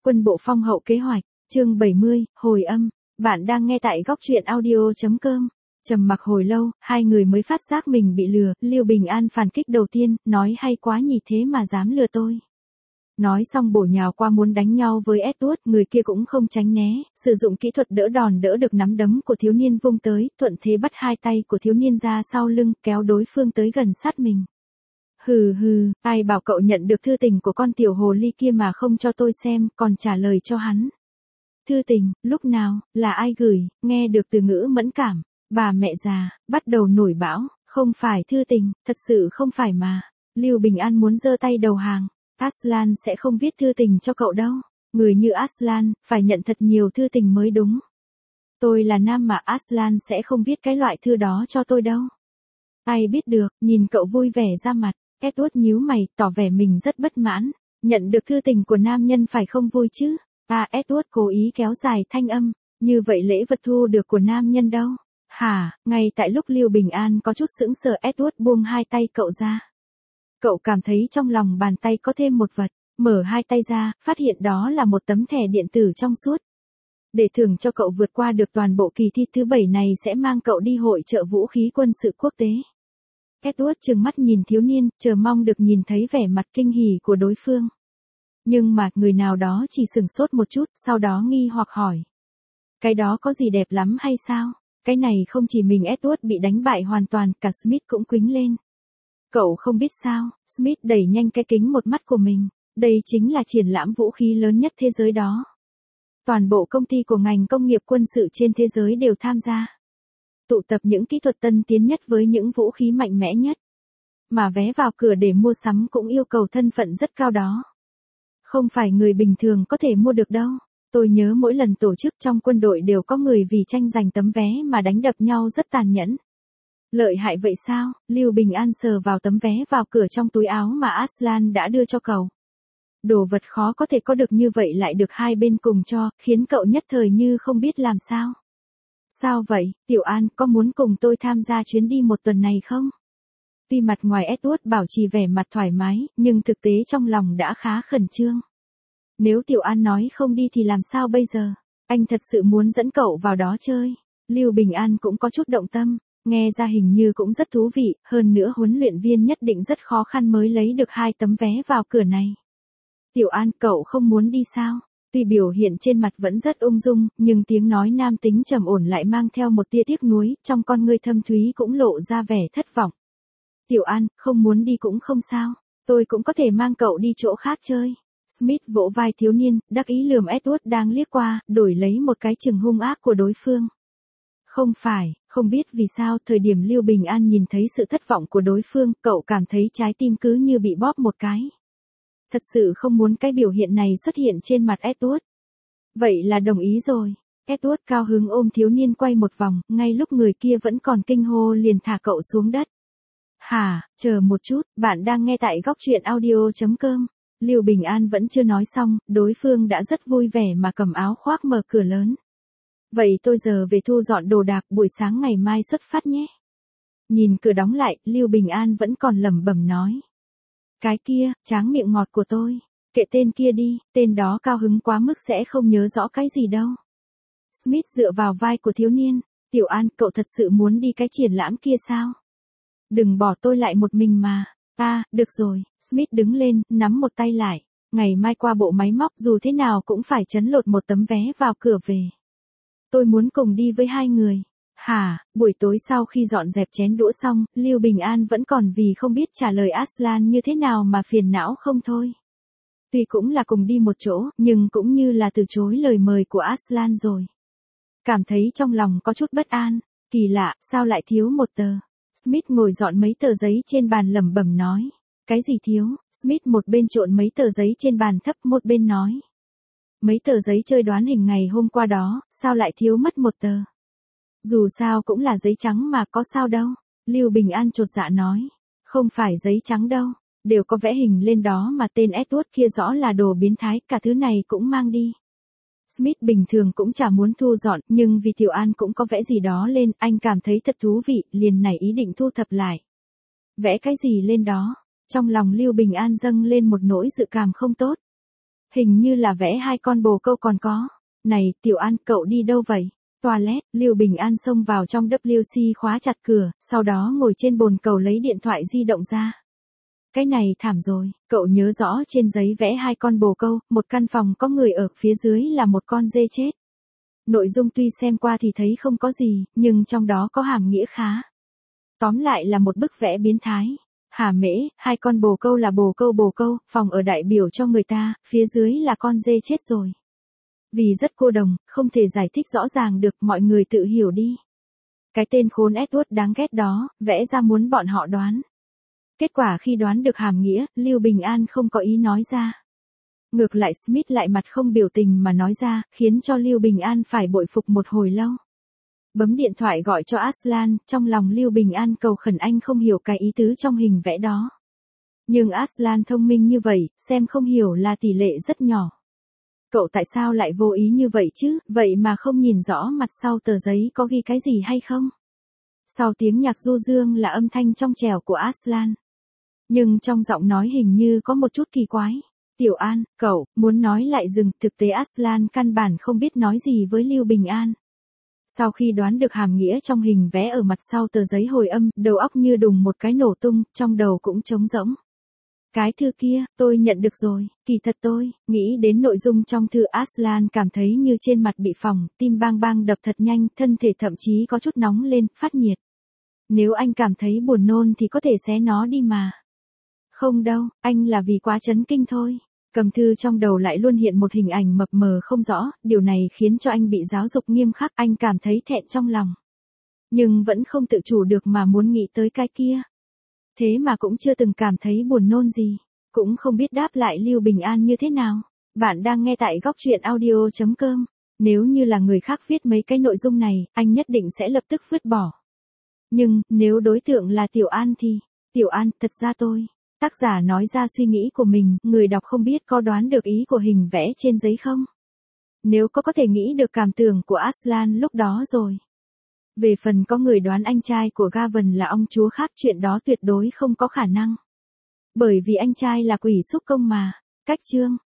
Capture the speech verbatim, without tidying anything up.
Quân bộ phong hậu kế hoạch, chương bảy mươi, hồi âm, bạn đang nghe tại góc truyện audio.com. Trầm mặc hồi lâu, hai người mới phát giác mình bị lừa, Lưu Bình An phản kích đầu tiên, nói hay quá nhỉ thế mà dám lừa tôi. Nói xong bổ nhào qua muốn đánh nhau với Edward, người kia cũng không tránh né, sử dụng kỹ thuật đỡ đòn đỡ được nắm đấm của thiếu niên vung tới, thuận thế bắt hai tay của thiếu niên ra sau lưng, kéo đối phương tới gần sát mình. Hừ hừ, ai bảo cậu nhận được thư tình của con tiểu hồ ly kia mà không cho tôi xem, còn trả lời cho hắn. Thư tình, lúc nào, là ai gửi, nghe được từ ngữ mẫn cảm, bà mẹ già, bắt đầu nổi bão, không phải thư tình, thật sự không phải mà. Lưu Bình An muốn giơ tay đầu hàng, Aslan sẽ không viết thư tình cho cậu đâu, người như Aslan, phải nhận thật nhiều thư tình mới đúng. Tôi là nam mà Aslan sẽ không viết cái loại thư đó cho tôi đâu. Ai biết được, nhìn cậu vui vẻ ra mặt. Edward nhíu mày, tỏ vẻ mình rất bất mãn, nhận được thư tình của nam nhân phải không vui chứ? À, Edward cố ý kéo dài thanh âm, như vậy lễ vật thu được của nam nhân đâu? Hả, ngay tại lúc Lưu Bình An có chút sững sờ, Edward buông hai tay cậu ra. Cậu cảm thấy trong lòng bàn tay có thêm một vật, mở hai tay ra, phát hiện đó là một tấm thẻ điện tử trong suốt. Để thưởng cho cậu vượt qua được toàn bộ kỳ thi thứ bảy này sẽ mang cậu đi hội chợ vũ khí quân sự quốc tế. Edward trừng mắt nhìn thiếu niên, chờ mong được nhìn thấy vẻ mặt kinh hỉ của đối phương. Nhưng mà, người nào đó chỉ sửng sốt một chút, sau đó nghi hoặc hỏi. Cái đó có gì đẹp lắm hay sao? Cái này không chỉ mình Edward bị đánh bại hoàn toàn, cả Smith cũng quĩnh lên. Cậu không biết sao, Smith đẩy nhanh cái kính một mắt của mình. Đây chính là triển lãm vũ khí lớn nhất thế giới đó. Toàn bộ công ty của ngành công nghiệp quân sự trên thế giới đều tham gia. Tụ tập những kỹ thuật tân tiến nhất với những vũ khí mạnh mẽ nhất. Mà vé vào cửa để mua sắm cũng yêu cầu thân phận rất cao đó. Không phải người bình thường có thể mua được đâu. Tôi nhớ mỗi lần tổ chức trong quân đội đều có người vì tranh giành tấm vé mà đánh đập nhau rất tàn nhẫn. Lợi hại vậy sao? Lưu Bình An sờ vào tấm vé vào cửa trong túi áo mà Aslan đã đưa cho cậu. Đồ vật khó có thể có được như vậy lại được hai bên cùng cho, khiến cậu nhất thời như không biết làm sao. Sao vậy, Tiểu An, có muốn cùng tôi tham gia chuyến đi một tuần này không? Tuy mặt ngoài Edward bảo trì vẻ mặt thoải mái, nhưng thực tế trong lòng đã khá khẩn trương. Nếu Tiểu An nói không đi thì làm sao bây giờ? Anh thật sự muốn dẫn cậu vào đó chơi. Lưu Bình An cũng có chút động tâm, nghe ra hình như cũng rất thú vị, hơn nữa huấn luyện viên nhất định rất khó khăn mới lấy được hai tấm vé vào cửa này. Tiểu An, cậu không muốn đi sao? Tuy biểu hiện trên mặt vẫn rất ung dung, nhưng tiếng nói nam tính trầm ổn lại mang theo một tia tiếc nuối, trong con ngươi thâm thúy cũng lộ ra vẻ thất vọng. Tiểu An, không muốn đi cũng không sao, tôi cũng có thể mang cậu đi chỗ khác chơi. Smith vỗ vai thiếu niên, đắc ý lườm Edward đang liếc qua, đổi lấy một cái chừng hung ác của đối phương. Không phải, không biết vì sao, thời điểm Lưu Bình An nhìn thấy sự thất vọng của đối phương, cậu cảm thấy trái tim cứ như bị bóp một cái. Thật sự không muốn cái biểu hiện này xuất hiện trên mặt Edward. Vậy là đồng ý rồi. Edward cao hứng ôm thiếu niên quay một vòng, ngay lúc người kia vẫn còn kinh hô liền thả cậu xuống đất. Hả, chờ một chút, bạn đang nghe tại góc truyện audio.com. Lưu Bình An vẫn chưa nói xong, đối phương đã rất vui vẻ mà cầm áo khoác mở cửa lớn. Vậy tôi giờ về thu dọn đồ đạc, buổi sáng ngày mai xuất phát nhé. Nhìn cửa đóng lại, Lưu Bình An vẫn còn lẩm bẩm nói. Cái kia, tráng miệng ngọt của tôi, kệ tên kia đi, tên đó cao hứng quá mức sẽ không nhớ rõ cái gì đâu. Smith dựa vào vai của thiếu niên, Tiểu An, cậu thật sự muốn đi cái triển lãm kia sao? Đừng bỏ tôi lại một mình mà. À, được rồi, Smith đứng lên, nắm một tay lại, ngày mai qua bộ máy móc dù thế nào cũng phải trấn lột một tấm vé vào cửa về. Tôi muốn cùng đi với hai người. Hả, buổi tối sau khi dọn dẹp chén đũa xong, Lưu Bình An vẫn còn vì không biết trả lời Aslan như thế nào mà phiền não không thôi. Tuy cũng là cùng đi một chỗ, nhưng cũng như là từ chối lời mời của Aslan rồi. Cảm thấy trong lòng có chút bất an, kỳ lạ, sao lại thiếu một tờ. Smith ngồi dọn mấy tờ giấy trên bàn lẩm bẩm nói. Cái gì thiếu? Smith một bên trộn mấy tờ giấy trên bàn thấp một bên nói. Mấy tờ giấy chơi đoán hình ngày hôm qua đó, sao lại thiếu mất một tờ? Dù sao cũng là giấy trắng mà có sao đâu. Lưu Bình An chột dạ nói. Không phải giấy trắng đâu, đều có vẽ hình lên đó mà tên Edward kia rõ là đồ biến thái, cả thứ này cũng mang đi. Smith bình thường cũng chả muốn thu dọn, nhưng vì Tiểu An cũng có vẽ gì đó lên, anh cảm thấy thật thú vị, liền nảy ý định thu thập lại. Vẽ cái gì lên đó? Trong lòng Lưu Bình An dâng lên một nỗi dự cảm không tốt. Hình như là vẽ hai con bồ câu còn có. Này, Tiểu An, cậu đi đâu vậy? Toilet, Lưu Bình An xông vào trong vê kép xê khóa chặt cửa, sau đó ngồi trên bồn cầu lấy điện thoại di động ra. Cái này thảm rồi, cậu nhớ rõ trên giấy vẽ hai con bồ câu, một căn phòng có người ở phía dưới là một con dê chết. Nội dung tuy xem qua thì thấy không có gì, nhưng trong đó có hàm nghĩa khá. Tóm lại là một bức vẽ biến thái. Hà mễ, hai con bồ câu là bồ câu bồ câu, phòng ở đại biểu cho người ta, phía dưới là con dê chết rồi. Vì rất cô đồng, không thể giải thích rõ ràng được, mọi người tự hiểu đi. Cái tên khốn Edward đáng ghét đó, vẽ ra muốn bọn họ đoán. Kết quả khi đoán được hàm nghĩa, Lưu Bình An không có ý nói ra. Ngược lại Smith lại mặt không biểu tình mà nói ra, khiến cho Lưu Bình An phải bội phục một hồi lâu. Bấm điện thoại gọi cho Aslan, trong lòng Lưu Bình An cầu khẩn anh không hiểu cái ý tứ trong hình vẽ đó. Nhưng Aslan thông minh như vậy, xem không hiểu là tỷ lệ rất nhỏ. Cậu tại sao lại vô ý như vậy chứ, vậy mà không nhìn rõ mặt sau tờ giấy có ghi cái gì hay không? Sau tiếng nhạc du dương là âm thanh trong trẻo của Aslan. Nhưng trong giọng nói hình như có một chút kỳ quái. Tiểu An, cậu, muốn nói lại dừng, thực tế Aslan căn bản không biết nói gì với Lưu Bình An. Sau khi đoán được hàm nghĩa trong hình vẽ ở mặt sau tờ giấy hồi âm, đầu óc như đùng một cái nổ tung, trong đầu cũng trống rỗng. Cái thư kia, tôi nhận được rồi, kỳ thật tôi, nghĩ đến nội dung trong thư Aslan cảm thấy như trên mặt bị phỏng, tim bang bang đập thật nhanh, thân thể thậm chí có chút nóng lên, phát nhiệt. Nếu anh cảm thấy buồn nôn thì có thể xé nó đi mà. Không đâu, anh là vì quá chấn kinh thôi. Cầm thư trong đầu lại luôn hiện một hình ảnh mập mờ không rõ, điều này khiến cho anh bị giáo dục nghiêm khắc, anh cảm thấy thẹn trong lòng. Nhưng vẫn không tự chủ được mà muốn nghĩ tới cái kia. Thế mà cũng chưa từng cảm thấy buồn nôn gì, cũng không biết đáp lại Lưu Bình An như thế nào. Bạn đang nghe tại góc truyện audio chấm com. Nếu như là người khác viết mấy cái nội dung này, anh nhất định sẽ lập tức vứt bỏ. Nhưng, nếu đối tượng là Tiểu An thì, Tiểu An, thật ra tôi. Tác giả nói ra suy nghĩ của mình, người đọc không biết có đoán được ý của hình vẽ trên giấy không? Nếu có có thể nghĩ được cảm tưởng của Aslan lúc đó rồi. Về phần có người đoán anh trai của Gavin là ông chúa khác, chuyện đó tuyệt đối không có khả năng. Bởi vì anh trai là quỷ xúc công mà. Cách chương